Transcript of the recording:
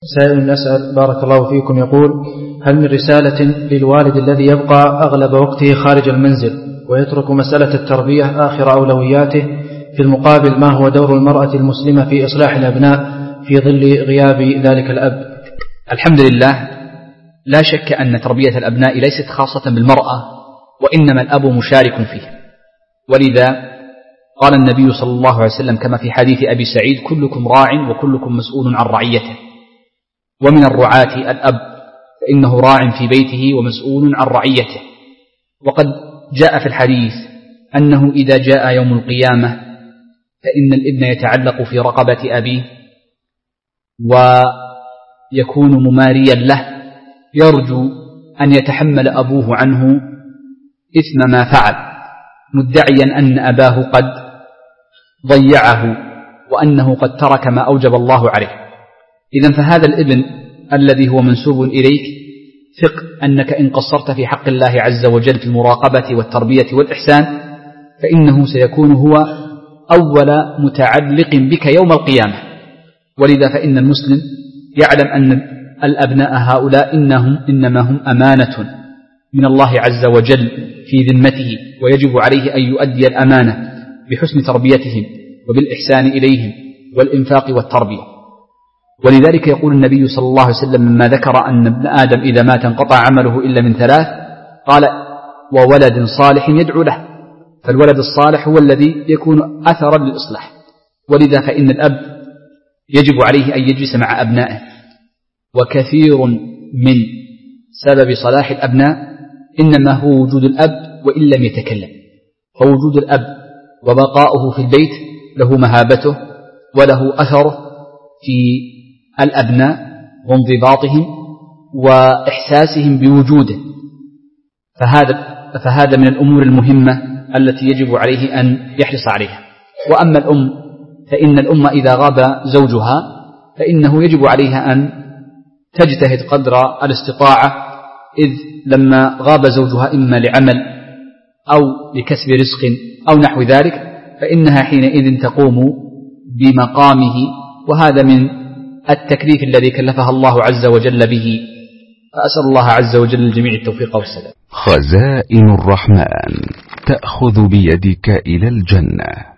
سائل يسأل بارك الله فيكم يقول: هل من رسالة للوالد الذي يبقى أغلب وقته خارج المنزل ويترك مسألة التربية آخر أولوياته، في المقابل ما هو دور المرأة المسلمة في إصلاح الأبناء في ظل غياب ذلك الأب؟ الحمد لله، لا شك أن تربية الأبناء ليست خاصة بالمرأة، وإنما الأب مشارك فيه. ولذا قال النبي صلى الله عليه وسلم كما في حديث أبي سعيد: كلكم راع وكلكم مسؤول عن رعيته. ومن الرعاة الأب، فإنه راع في بيته ومسؤول عن رعيته. وقد جاء في الحديث أنه إذا جاء يوم القيامة فإن الابن يتعلق في رقبة أبيه ويكون مماريا له، يرجو أن يتحمل أبوه عنه إثم ما فعل، مدعيا أن أباه قد ضيعه وأنه قد ترك ما أوجب الله عليه. إذن فهذا الابن الذي هو منسوب إليك، ثق أنك إن قصرت في حق الله عز وجل في المراقبة والتربية والإحسان فإنه سيكون هو أول متعلق بك يوم القيامة. ولذا فإن المسلم يعلم أن الأبناء هؤلاء إنما هم أمانة من الله عز وجل في ذمته، ويجب عليه أن يؤدي الأمانة بحسن تربيتهم وبالإحسان إليهم والإنفاق والتربية. ولذلك يقول النبي صلى الله عليه وسلم لما ذكر أن ابن آدم إذا مات انقطع عمله إلا من ثلاث، قال: وولد صالح يدعو له. فالولد الصالح هو الذي يكون أثرا للإصلاح. ولذا فإن الأب يجب عليه أن يجلس مع أبنائه، وكثير من سبب صلاح الأبناء إنما هو وجود الأب وإن لم يتكلم. فوجود الأب وبقاؤه في البيت له مهابته وله أثره في الأبناء وانضباطهم وإحساسهم بوجوده. فهذا من الأمور المهمة التي يجب عليه أن يحرص عليها. وأما الأم فإن الأم إذا غاب زوجها فإنه يجب عليها أن تجتهد قدر الاستطاعة، إذ لما غاب زوجها إما لعمل أو لكسب رزق أو نحو ذلك فإنها حينئذ تقوم بمقامه، وهذا من التكليف الذي كلفها الله عز وجل به. فأسأل الله عز وجل الجميع التوفيق والسلام. خزائن الرحمن تأخذ بيدك إلى الجنة.